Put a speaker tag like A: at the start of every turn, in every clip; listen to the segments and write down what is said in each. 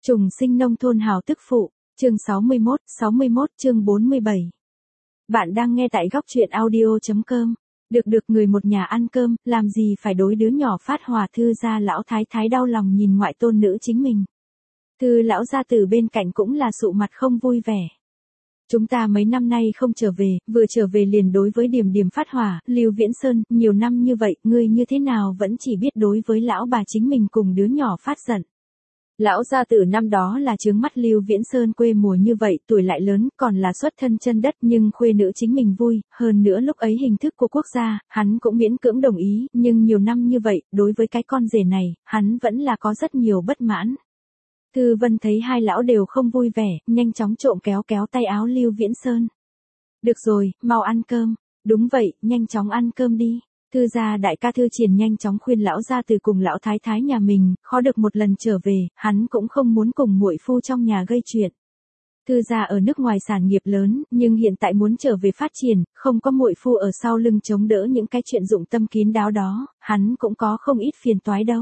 A: Trùng sinh nông thôn hào tức phụ, chương 61 chương 47. Bạn đang nghe tại góc truyện audio.com. Được người một nhà ăn cơm, làm gì phải đối đứa nhỏ phát hỏa. Thư gia lão thái thái đau lòng nhìn ngoại tôn nữ chính mình. Thư lão gia tử bên cạnh cũng là sụ mặt không vui vẻ. Chúng ta mấy năm nay không trở về, vừa trở về liền đối với Điềm Điềm phát hỏa. Lưu Viễn Sơn, nhiều năm như vậy, ngươi như thế nào vẫn chỉ biết đối với lão bà chính mình cùng đứa nhỏ phát giận. Lão gia tử năm đó là trướng mắt Lưu Viễn Sơn quê mùa như vậy, tuổi lại lớn, còn là xuất thân chân đất, nhưng khuê nữ chính mình vui, hơn nữa lúc ấy hình thức của quốc gia, hắn cũng miễn cưỡng đồng ý, nhưng nhiều năm như vậy, đối với cái con rể này, hắn vẫn là có rất nhiều bất mãn. Thư Vân thấy hai lão đều không vui vẻ, nhanh chóng trộm kéo tay áo Lưu Viễn Sơn. Được rồi, mau ăn cơm. Đúng vậy, nhanh chóng ăn cơm đi. Thư gia đại ca Thư Triển nhanh chóng khuyên lão gia từ cùng lão thái thái nhà mình, khó được một lần trở về, hắn cũng không muốn cùng muội phu trong nhà gây chuyện. Thư gia ở nước ngoài sản nghiệp lớn, nhưng hiện tại muốn trở về phát triển, không có muội phu ở sau lưng chống đỡ những cái chuyện dụng tâm kín đáo đó, hắn cũng có không ít phiền toái đâu.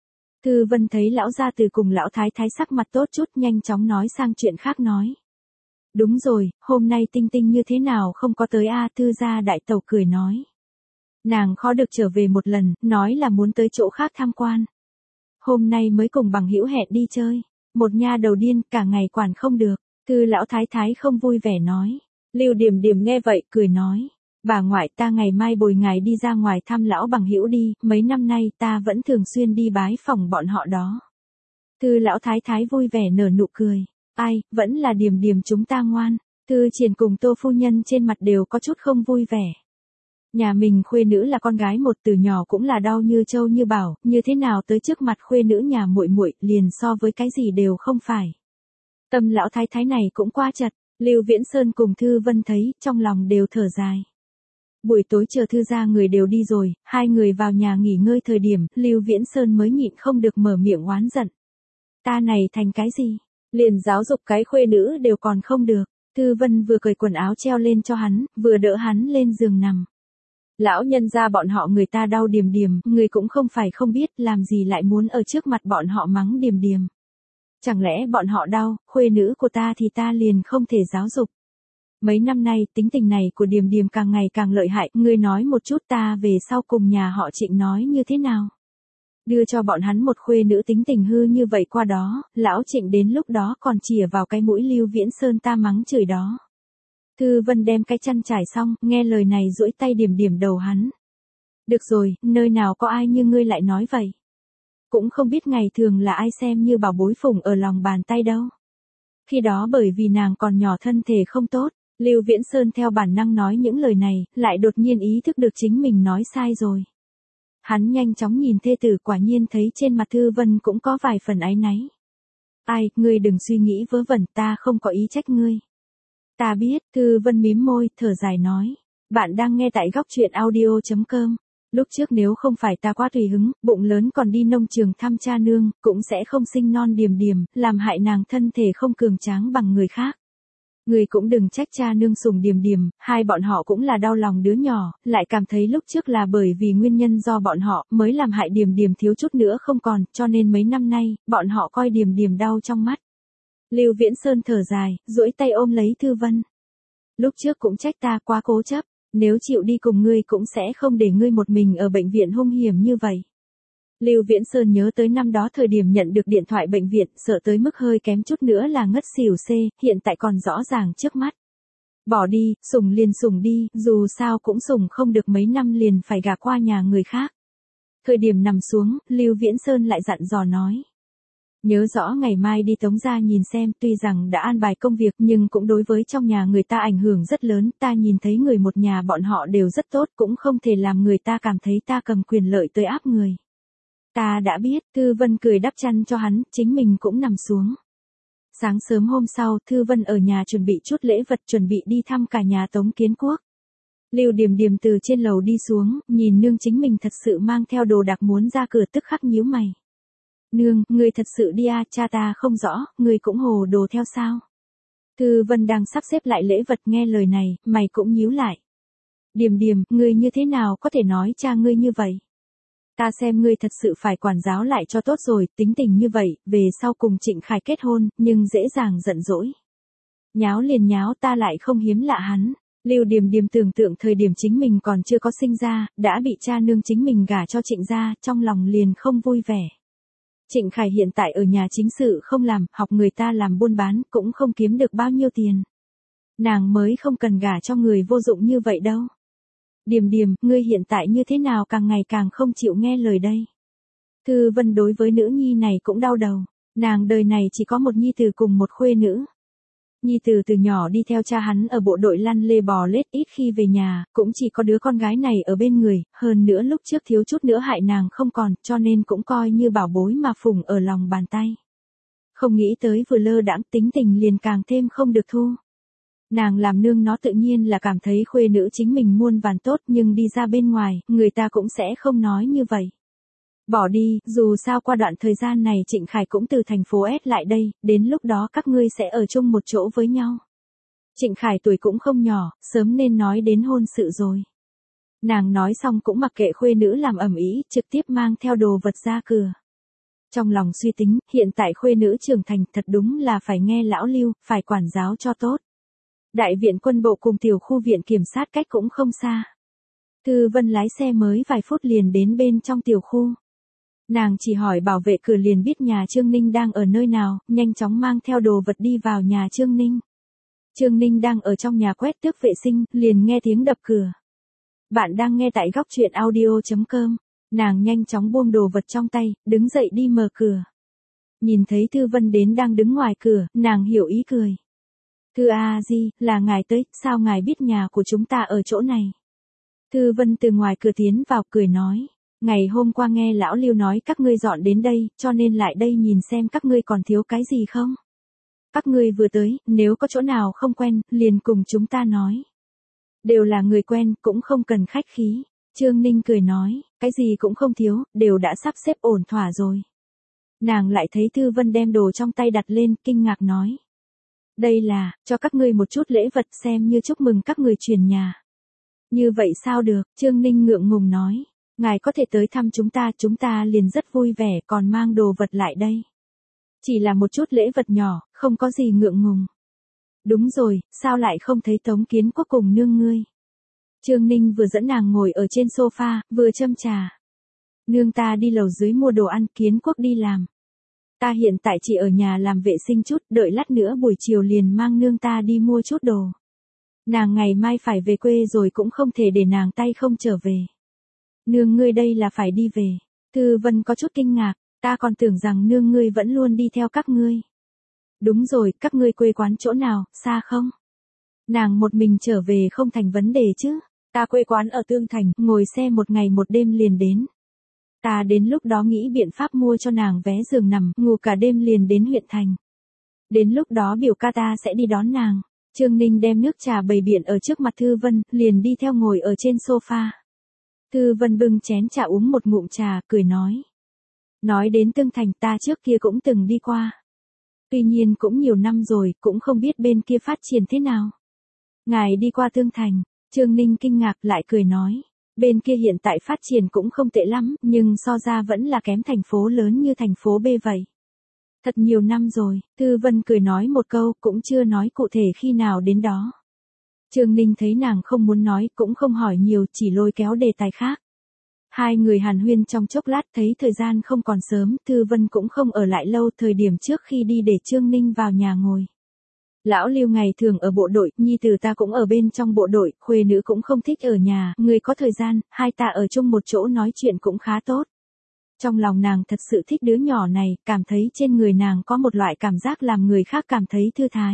A: Thư Vân thấy lão gia từ cùng lão thái thái sắc mặt tốt chút, nhanh chóng nói sang chuyện khác nói. Đúng rồi, hôm nay Tinh Tinh như thế nào không có tới a? Thư gia đại tẩu cười nói. Nàng khó được trở về một lần, nói là muốn tới chỗ khác tham quan. Hôm nay mới cùng bằng hữu hẹn đi chơi. Một nha đầu điên, cả ngày quản không được. Thư lão thái thái không vui vẻ nói. Lưu Điềm Điềm nghe vậy, cười nói. Bà ngoại, ta ngày mai bồi ngài đi ra ngoài thăm lão bằng hữu đi, mấy năm nay ta vẫn thường xuyên đi bái phỏng bọn họ đó. Thư lão thái thái vui vẻ nở nụ cười. Ai, vẫn là Điềm Điềm chúng ta ngoan. Thư Triển cùng Tô phu nhân trên mặt đều có chút không vui vẻ. Nhà mình khuê nữ là con gái một, từ nhỏ cũng là đau như trâu như bảo, như thế nào tới trước mặt khuê nữ nhà muội muội liền so với cái gì đều không phải. Tâm lão thái thái này cũng quá chật. Lưu Viễn Sơn cùng Thư Vân thấy, trong lòng đều thở dài. Buổi tối chờ Thư gia người đều đi rồi, hai người vào nhà nghỉ ngơi thời điểm, Lưu Viễn Sơn mới nhịn không được mở miệng oán giận. Ta này thành cái gì? Liền giáo dục cái khuê nữ đều còn không được. Thư Vân vừa cởi quần áo treo lên cho hắn, vừa đỡ hắn lên giường nằm. Lão nhân gia bọn họ người ta đau Điềm Điềm, người cũng không phải không biết, làm gì lại muốn ở trước mặt bọn họ mắng Điềm Điềm. Chẳng lẽ bọn họ đau, khuê nữ của ta thì ta liền không thể giáo dục. Mấy năm nay, tính tình này của Điềm Điềm càng ngày càng lợi hại, ngươi nói một chút ta về sau cùng nhà họ Trịnh nói như thế nào. Đưa cho bọn hắn một khuê nữ tính tình hư như vậy qua đó, lão Trịnh đến lúc đó còn chìa vào cái mũi Lưu Viễn Sơn ta mắng chửi đó. Thư Vân đem cái chăn trải xong, nghe lời này duỗi tay điểm điểm đầu hắn. Được rồi, nơi nào có ai như ngươi lại nói vậy. Cũng không biết ngày thường là ai xem như bảo bối phụng ở lòng bàn tay đâu. Khi đó bởi vì nàng còn nhỏ thân thể không tốt, Lưu Viễn Sơn theo bản năng nói những lời này, lại đột nhiên ý thức được chính mình nói sai rồi. Hắn nhanh chóng nhìn thê tử, quả nhiên thấy trên mặt Thư Vân cũng có vài phần áy náy. Ai, ngươi đừng suy nghĩ vớ vẩn, ta không có ý trách ngươi. Ta biết, Thư Vân mím môi, thở dài nói. Bạn đang nghe tại góc truyện audio.com. Lúc trước nếu không phải ta quá tùy hứng, bụng lớn còn đi nông trường thăm cha nương, cũng sẽ không sinh non Điềm Điềm, làm hại nàng thân thể không cường tráng bằng người khác. Người cũng đừng trách cha nương sủng Điềm Điềm, hai bọn họ cũng là đau lòng đứa nhỏ, lại cảm thấy lúc trước là bởi vì nguyên nhân do bọn họ mới làm hại Điềm Điềm thiếu chút nữa không còn, cho nên mấy năm nay, bọn họ coi Điềm Điềm đau trong mắt. Lưu Viễn Sơn thở dài, duỗi tay ôm lấy Thư Vân. Lúc trước cũng trách ta quá cố chấp, nếu chịu đi cùng ngươi cũng sẽ không để ngươi một mình ở bệnh viện hung hiểm như vậy. Lưu Viễn Sơn nhớ tới năm đó thời điểm nhận được điện thoại bệnh viện, sợ tới mức hơi kém chút nữa là ngất xỉu xê, hiện tại còn rõ ràng trước mắt. Bỏ đi, sủng liền sủng đi, dù sao cũng sủng không được mấy năm liền phải gả qua nhà người khác. Thời điểm nằm xuống, Lưu Viễn Sơn lại dặn dò nói. Nhớ rõ ngày mai đi Tống gia nhìn xem, tuy rằng đã an bài công việc nhưng cũng đối với trong nhà người ta ảnh hưởng rất lớn, ta nhìn thấy người một nhà bọn họ đều rất tốt, cũng không thể làm người ta cảm thấy ta cầm quyền lợi tới áp người. Ta đã biết, Thư Vân cười đắp chăn cho hắn, chính mình cũng nằm xuống. Sáng sớm hôm sau, Thư Vân ở nhà chuẩn bị chút lễ vật, chuẩn bị đi thăm cả nhà Tống Kiến Quốc. Lưu Điềm Điềm từ trên lầu đi xuống, nhìn nương chính mình thật sự mang theo đồ đạc muốn ra cửa tức khắc nhíu mày. Nương, người thật sự đi à, cha ta không rõ, người cũng hồ đồ theo sao. Thư Vân đang sắp xếp lại lễ vật, nghe lời này, mày cũng nhíu lại. Điềm Điềm, người như thế nào có thể nói cha ngươi như vậy? Ta xem ngươi thật sự phải quản giáo lại cho tốt rồi, tính tình như vậy, về sau cùng Trịnh Khải kết hôn, nhưng dễ dàng giận dỗi. Nháo liền nháo, ta lại không hiếm lạ hắn. Lưu Điềm Điềm tưởng tượng thời điểm chính mình còn chưa có sinh ra, đã bị cha nương chính mình gả cho Trịnh gia, trong lòng liền không vui vẻ. Trịnh Khải hiện tại ở nhà chính sự không làm, học người ta làm buôn bán, cũng không kiếm được bao nhiêu tiền. Nàng mới không cần gả cho người vô dụng như vậy đâu. Điềm Điềm, ngươi hiện tại như thế nào càng ngày càng không chịu nghe lời đây. Thư Vân đối với nữ nhi này cũng đau đầu, nàng đời này chỉ có một nhi tử cùng một khuê nữ. Nhi tử từ nhỏ đi theo cha hắn ở bộ đội lăn lê bò lết, ít khi về nhà, cũng chỉ có đứa con gái này ở bên người, hơn nữa lúc trước thiếu chút nữa hại nàng không còn, cho nên cũng coi như bảo bối mà phụng ở lòng bàn tay. Không nghĩ tới vừa lơ đãng tính tình liền càng thêm không được thu. Nàng làm nương nó tự nhiên là cảm thấy khuê nữ chính mình muôn vàn tốt, nhưng đi ra bên ngoài, người ta cũng sẽ không nói như vậy. Bỏ đi, dù sao qua đoạn thời gian này Trịnh Khải cũng từ thành phố S lại đây, đến lúc đó các ngươi sẽ ở chung một chỗ với nhau. Trịnh Khải tuổi cũng không nhỏ, sớm nên nói đến hôn sự rồi. Nàng nói xong cũng mặc kệ khuê nữ làm ầm ĩ, trực tiếp mang theo đồ vật ra cửa. Trong lòng suy tính, hiện tại khuê nữ trưởng thành thật đúng là phải nghe lão Lưu, phải quản giáo cho tốt. Đại viện quân bộ cùng tiểu khu viện kiểm sát cách cũng không xa. Thư Vân lái xe mới vài phút liền đến bên trong tiểu khu. Nàng chỉ hỏi bảo vệ cửa liền biết nhà Trương Ninh đang ở nơi nào, nhanh chóng mang theo đồ vật đi vào nhà Trương Ninh. Trương Ninh đang ở trong nhà quét tước vệ sinh, liền nghe tiếng đập cửa. Bạn đang nghe tại góc truyện audio.com. Nàng nhanh chóng buông đồ vật trong tay, đứng dậy đi mở cửa. Nhìn thấy Thư Vân đến đang đứng ngoài cửa, nàng hiểu ý cười. Thư A Di, là ngài tới, sao ngài biết nhà của chúng ta ở chỗ này? Thư Vân từ ngoài cửa tiến vào cười nói. Ngày hôm qua nghe lão Lưu nói các ngươi dọn đến đây, cho nên lại đây nhìn xem các ngươi còn thiếu cái gì không? Các ngươi vừa tới, nếu có chỗ nào không quen, liền cùng chúng ta nói. Đều là người quen, cũng không cần khách khí. Trương Ninh cười nói, cái gì cũng không thiếu, đều đã sắp xếp ổn thỏa rồi. Nàng lại thấy Thư Vân đem đồ trong tay đặt lên, kinh ngạc nói. Đây là, cho các ngươi một chút lễ vật xem như chúc mừng các người chuyển nhà. Như vậy sao được, Trương Ninh ngượng ngùng nói. Ngài có thể tới thăm chúng ta liền rất vui vẻ còn mang đồ vật lại đây. Chỉ là một chút lễ vật nhỏ, không có gì ngượng ngùng. Đúng rồi, sao lại không thấy Tống Kiến Quốc cùng nương ngươi? Trương Ninh vừa dẫn nàng ngồi ở trên sofa, vừa châm trà. Nương ta đi lầu dưới mua đồ ăn, Kiến Quốc đi làm. Ta hiện tại chỉ ở nhà làm vệ sinh chút, đợi lát nữa buổi chiều liền mang nương ta đi mua chút đồ. Nàng ngày mai phải về quê rồi cũng không thể để nàng tay không trở về. Nương ngươi đây là phải đi về. Thư Vân có chút kinh ngạc, ta còn tưởng rằng nương ngươi vẫn luôn đi theo các ngươi. Đúng rồi, các ngươi quê quán chỗ nào, xa không? Nàng một mình trở về không thành vấn đề chứ. Ta quê quán ở Tương Thành, ngồi xe một ngày một đêm liền đến. Ta đến lúc đó nghĩ biện pháp mua cho nàng vé giường nằm, ngủ cả đêm liền đến huyện thành. Đến lúc đó biểu ca ta sẽ đi đón nàng. Trương Ninh đem nước trà bày biện ở trước mặt Thư Vân, liền đi theo ngồi ở trên sofa. Thư Vân bưng chén trà uống một ngụm trà, cười nói. Nói đến Tương Thành ta trước kia cũng từng đi qua. Tuy nhiên cũng nhiều năm rồi, cũng không biết bên kia phát triển thế nào. Ngài đi qua Tương Thành, Trương Ninh kinh ngạc lại cười nói. Bên kia hiện tại phát triển cũng không tệ lắm, nhưng so ra vẫn là kém thành phố lớn như thành phố B vậy. Thật nhiều năm rồi, Thư Vân cười nói một câu, cũng chưa nói cụ thể khi nào đến đó. Trương Ninh thấy nàng không muốn nói, cũng không hỏi nhiều, chỉ lôi kéo đề tài khác. Hai người hàn huyên trong chốc lát, thấy thời gian không còn sớm, Thư Vân cũng không ở lại lâu, thời điểm trước khi đi để Trương Ninh vào nhà ngồi. Lão Lưu ngày thường ở bộ đội, nhi tử ta cũng ở bên trong bộ đội, khuê nữ cũng không thích ở nhà, người có thời gian, hai ta ở chung một chỗ nói chuyện cũng khá tốt. Trong lòng nàng thật sự thích đứa nhỏ này, cảm thấy trên người nàng có một loại cảm giác làm người khác cảm thấy thư thái.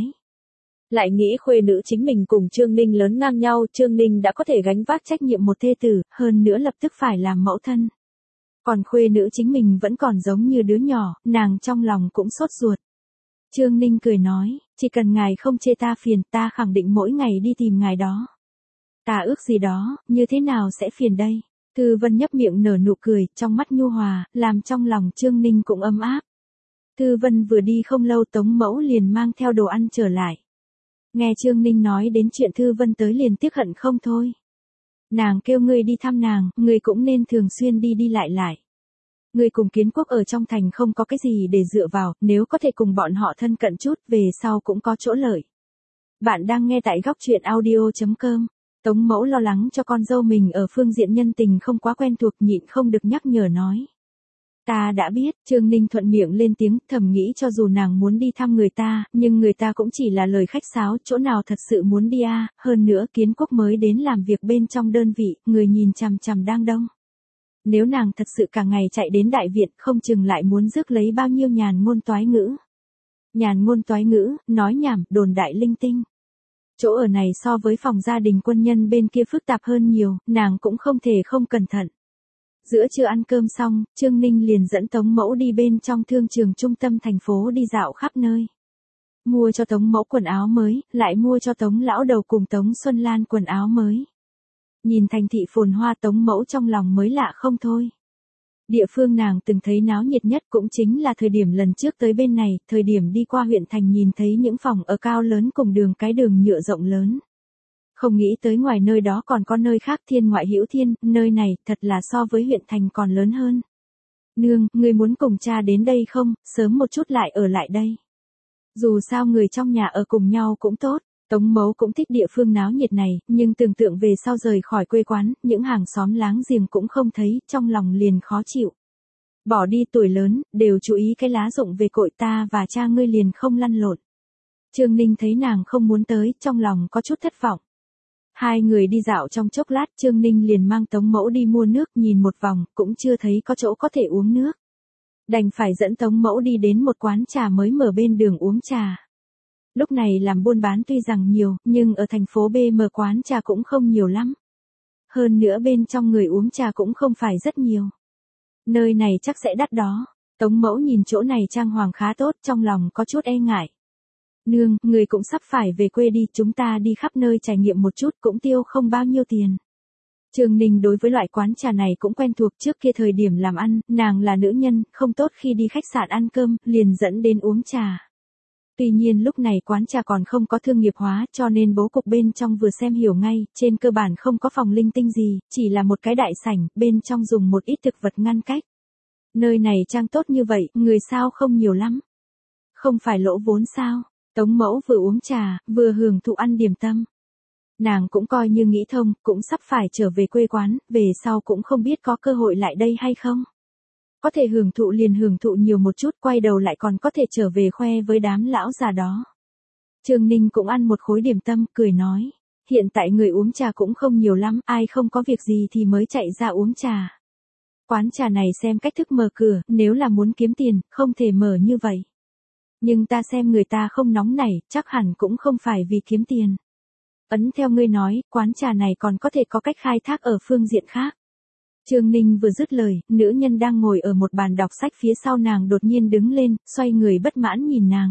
A: Lại nghĩ khuê nữ chính mình cùng Trương Ninh lớn ngang nhau, Trương Ninh đã có thể gánh vác trách nhiệm một thê tử, hơn nữa lập tức phải làm mẫu thân. Còn khuê nữ chính mình vẫn còn giống như đứa nhỏ, nàng trong lòng cũng sốt ruột. Trương Ninh cười nói, chỉ cần ngài không chê ta phiền, ta khẳng định mỗi ngày đi tìm ngài đó. Ta ước gì đó, như thế nào sẽ phiền đây? Thư Vân nhấp miệng nở nụ cười, trong mắt nhu hòa, làm trong lòng Trương Ninh cũng ấm áp. Thư Vân vừa đi không lâu Tống Mẫu liền mang theo đồ ăn trở lại. Nghe Trương Ninh nói đến chuyện Thư Vân tới liền tiếc hận không thôi. Nàng kêu ngươi đi thăm nàng, ngươi cũng nên thường xuyên đi đi lại lại. Ngươi cùng Kiến Quốc ở trong thành không có cái gì để dựa vào, nếu có thể cùng bọn họ thân cận chút, về sau cũng có chỗ lợi. Bạn đang nghe tại góc truyện audio.com. Tống mẫu lo lắng cho con dâu mình ở phương diện nhân tình không quá quen thuộc, nhịn không được nhắc nhở nói. Ta đã biết, Trương Ninh thuận miệng lên tiếng, thầm nghĩ cho dù nàng muốn đi thăm người ta, nhưng người ta cũng chỉ là lời khách sáo, chỗ nào thật sự muốn đi à, hơn nữa Kiến Quốc mới đến làm việc bên trong đơn vị, người nhìn chằm chằm đang đông. Nếu nàng thật sự cả ngày chạy đến đại viện, không chừng lại muốn rước lấy bao nhiêu nhàn ngôn toái ngữ. Nhàn ngôn toái ngữ, nói nhảm, đồn đại linh tinh. Chỗ ở này so với phòng gia đình quân nhân bên kia phức tạp hơn nhiều, nàng cũng không thể không cẩn thận. Giữa trưa ăn cơm xong, Trương Ninh liền dẫn Tống Mẫu đi bên trong thương trường trung tâm thành phố đi dạo khắp nơi. Mua cho Tống Mẫu quần áo mới, lại mua cho Tống Lão Đầu cùng Tống Xuân Lan quần áo mới. Nhìn thành thị phồn hoa, Tống Mẫu trong lòng mới lạ không thôi. Địa phương nàng từng thấy náo nhiệt nhất cũng chính là thời điểm lần trước tới bên này, thời điểm đi qua huyện thành nhìn thấy những phòng ở cao lớn cùng đường nhựa rộng lớn. Không nghĩ tới ngoài nơi đó còn có nơi khác, thiên ngoại hữu thiên, nơi này thật là so với huyện thành còn lớn hơn. Nương, ngươi muốn cùng cha đến đây không, sớm một chút lại ở lại đây. Dù sao người trong nhà ở cùng nhau cũng tốt. Tống Mẫu cũng thích địa phương náo nhiệt này, nhưng tưởng tượng về sau rời khỏi quê quán, những hàng xóm láng giềng cũng không thấy, trong lòng liền khó chịu. Bỏ đi tuổi lớn, đều chú ý cái lá rụng về cội, ta và cha ngươi liền không lăn lộn. Trương Ninh thấy nàng không muốn tới, trong lòng có chút thất vọng. Hai người đi dạo trong chốc lát, Trương Ninh liền mang Tống Mẫu đi mua nước, nhìn một vòng, cũng chưa thấy có chỗ có thể uống nước. Đành phải dẫn Tống Mẫu đi đến một quán trà mới mở bên đường uống trà. Lúc này làm buôn bán tuy rằng nhiều, nhưng ở thành phố B mở quán trà cũng không nhiều lắm. Hơn nữa bên trong người uống trà cũng không phải rất nhiều. Nơi này chắc sẽ đắt đó. Tống Mẫu nhìn chỗ này trang hoàng khá tốt, trong lòng có chút e ngại. Nương, người cũng sắp phải về quê đi, chúng ta đi khắp nơi trải nghiệm một chút cũng tiêu không bao nhiêu tiền. Trương Ninh đối với loại quán trà này cũng quen thuộc, trước kia thời điểm làm ăn, nàng là nữ nhân, không tốt khi đi khách sạn ăn cơm, liền dẫn đến uống trà. Tuy nhiên lúc này quán trà còn không có thương nghiệp hóa, cho nên bố cục bên trong vừa xem hiểu ngay, trên cơ bản không có phòng linh tinh gì, chỉ là một cái đại sảnh, bên trong dùng một ít thực vật ngăn cách. Nơi này trang tốt như vậy, người sao không nhiều lắm. Không phải lỗ vốn sao? Tống Mẫu vừa uống trà, vừa hưởng thụ ăn điểm tâm. Nàng cũng coi như nghĩ thông, cũng sắp phải trở về quê quán, về sau cũng không biết có cơ hội lại đây hay không. Có thể hưởng thụ liền hưởng thụ nhiều một chút, quay đầu lại còn có thể trở về khoe với đám lão già đó. Trương Ninh cũng ăn một khối điểm tâm, cười nói. Hiện tại người uống trà cũng không nhiều lắm, ai không có việc gì thì mới chạy ra uống trà. Quán trà này xem cách thức mở cửa, nếu là muốn kiếm tiền, không thể mở như vậy. Nhưng ta xem người ta không nóng nảy, chắc hẳn cũng không phải vì kiếm tiền. Ấn theo ngươi nói, quán trà này còn có thể có cách khai thác ở phương diện khác. Trương Ninh vừa dứt lời, nữ nhân đang ngồi ở một bàn đọc sách phía sau nàng đột nhiên đứng lên, xoay người bất mãn nhìn nàng.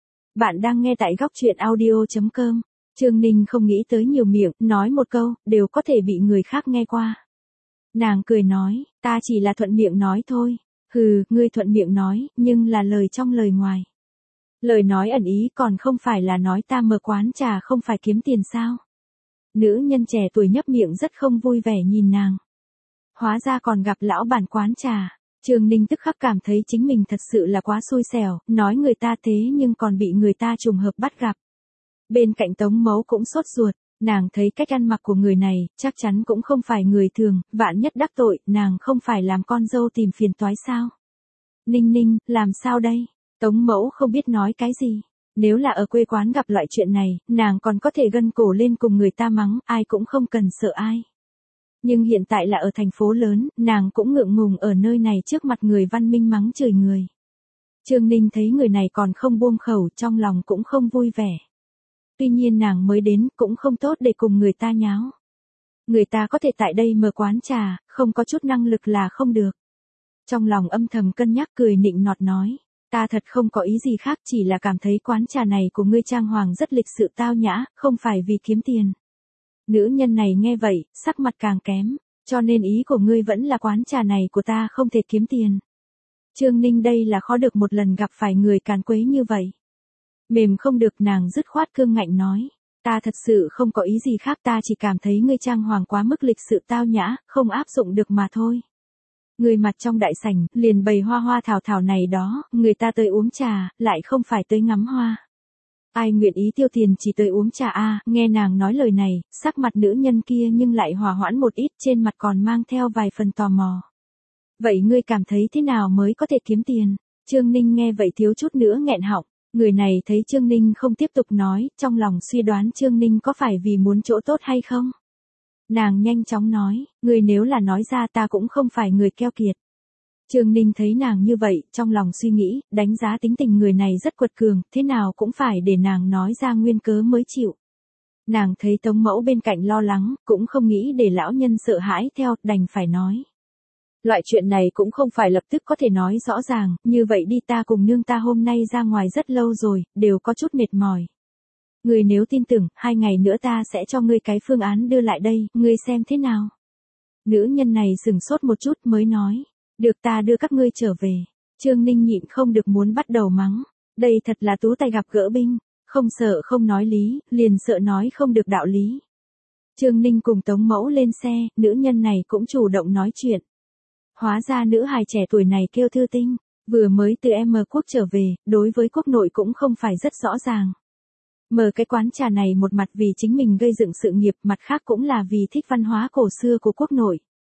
A: Bạn đang nghe tại góc truyện audio.com. Trương Ninh không nghĩ tới nhiều miệng, nói một câu, đều có thể bị người khác nghe qua. Nàng cười nói, ta chỉ là thuận miệng nói thôi. Hừ, ngươi thuận miệng nói, nhưng là lời trong lời ngoài. Lời nói ẩn ý còn không phải là nói ta mở quán trà không phải kiếm tiền sao. Nữ nhân trẻ tuổi nhấp miệng rất không vui vẻ nhìn nàng. Hóa ra còn gặp lão bản quán trà. Trương Ninh tức khắc cảm thấy chính mình thật sự là quá xui xẻo, nói người ta thế nhưng còn bị người ta trùng hợp bắt gặp. Bên cạnh Tống Mẫu cũng sốt ruột, nàng thấy cách ăn mặc của người này, chắc chắn cũng không phải người thường, vạn nhất đắc tội, nàng không phải làm con dâu tìm phiền toái sao. Ninh Ninh, làm sao đây? Tống Mẫu không biết nói cái gì. Nếu là ở quê quán gặp loại chuyện này, nàng còn có thể gân cổ lên cùng người ta mắng, ai cũng không cần sợ ai. Nhưng hiện tại là ở thành phố lớn, nàng cũng ngượng ngùng ở nơi này trước mặt người văn minh mắng chửi người. Trương Ninh thấy người này còn không buông khẩu, trong lòng cũng không vui vẻ. Tuy nhiên nàng mới đến, cũng không tốt để cùng người ta nháo. Người ta có thể tại đây mở quán trà, không có chút năng lực là không được. Trong lòng âm thầm cân nhắc, cười nịnh nọt nói. Ta thật không có ý gì khác, chỉ là cảm thấy quán trà này của ngươi trang hoàng rất lịch sự tao nhã, không phải vì kiếm tiền. Nữ nhân này nghe vậy, sắc mặt càng kém, cho nên ý của ngươi vẫn là quán trà này của ta không thể kiếm tiền. Trương Ninh đây là khó được một lần gặp phải người càn quấy như vậy. Mềm không được, nàng dứt khoát cương ngạnh nói. Ta thật sự không có ý gì khác, ta chỉ cảm thấy ngươi trang hoàng quá mức lịch sự tao nhã, không áp dụng được mà thôi. Người mặt trong đại sảnh, liền bày hoa hoa thảo thảo này đó, người ta tới uống trà, lại không phải tới ngắm hoa. Ai nguyện ý tiêu tiền chỉ tới uống trà a? Nghe nàng nói lời này, sắc mặt nữ nhân kia nhưng lại hòa hoãn một ít, trên mặt còn mang theo vài phần tò mò. Vậy ngươi cảm thấy thế nào mới có thể kiếm tiền? Trương Ninh nghe vậy thiếu chút nữa nghẹn họng. Người này thấy Trương Ninh không tiếp tục nói, trong lòng suy đoán Trương Ninh có phải vì muốn chỗ tốt hay không? Nàng nhanh chóng nói, người nếu là nói ra ta cũng không phải người keo kiệt. Trương Ninh thấy nàng như vậy, trong lòng suy nghĩ, đánh giá tính tình người này rất quật cường, thế nào cũng phải để nàng nói ra nguyên cớ mới chịu. Nàng thấy Tống Mẫu bên cạnh lo lắng, cũng không nghĩ để lão nhân sợ hãi theo, đành phải nói. Loại chuyện này cũng không phải lập tức có thể nói rõ ràng, như vậy đi, ta cùng nương ta hôm nay ra ngoài rất lâu rồi, đều có chút mệt mỏi. Ngươi nếu tin tưởng, 2 ngày nữa ta sẽ cho ngươi cái phương án đưa lại đây, ngươi xem thế nào. Nữ nhân này sửng sốt một chút mới nói, được, ta đưa các ngươi trở về. Trương Ninh nhịn không được muốn bắt đầu mắng, đây thật là tú tài gặp gỡ binh, không sợ không nói lý, liền sợ nói không được đạo lý. Trương Ninh cùng Tống Mẫu lên xe, nữ nhân này cũng chủ động nói chuyện. Hóa ra nữ hài trẻ tuổi này kêu Thư Tinh, vừa mới từ M quốc trở về, đối với quốc nội cũng không phải rất rõ ràng. Mở cái quán trà này một mặt vì chính mình gây dựng sự nghiệp, mặt khác cũng là vì thích văn hóa cổ xưa của quốc nội.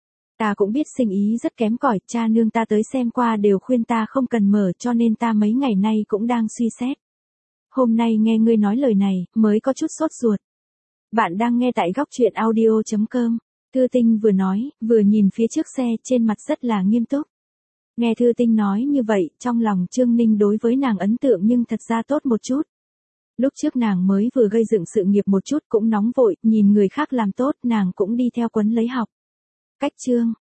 A: Ta cũng biết sinh ý rất kém cỏi, cha nương ta tới xem qua đều khuyên ta không cần mở, cho nên ta mấy ngày nay cũng đang suy xét. Hôm nay nghe ngươi nói lời này, mới có chút sốt ruột. Bạn đang nghe tại góc truyện audio.com. Thư Tinh vừa nói, vừa nhìn phía trước xe, trên mặt rất là nghiêm túc. Nghe Thư Tinh nói như vậy, trong lòng Trương Ninh đối với nàng ấn tượng nhưng thật ra tốt một chút. Lúc trước nàng mới vừa gây dựng sự nghiệp một chút cũng nóng vội, nhìn người khác làm tốt, nàng cũng đi theo quấn lấy học. Cách chương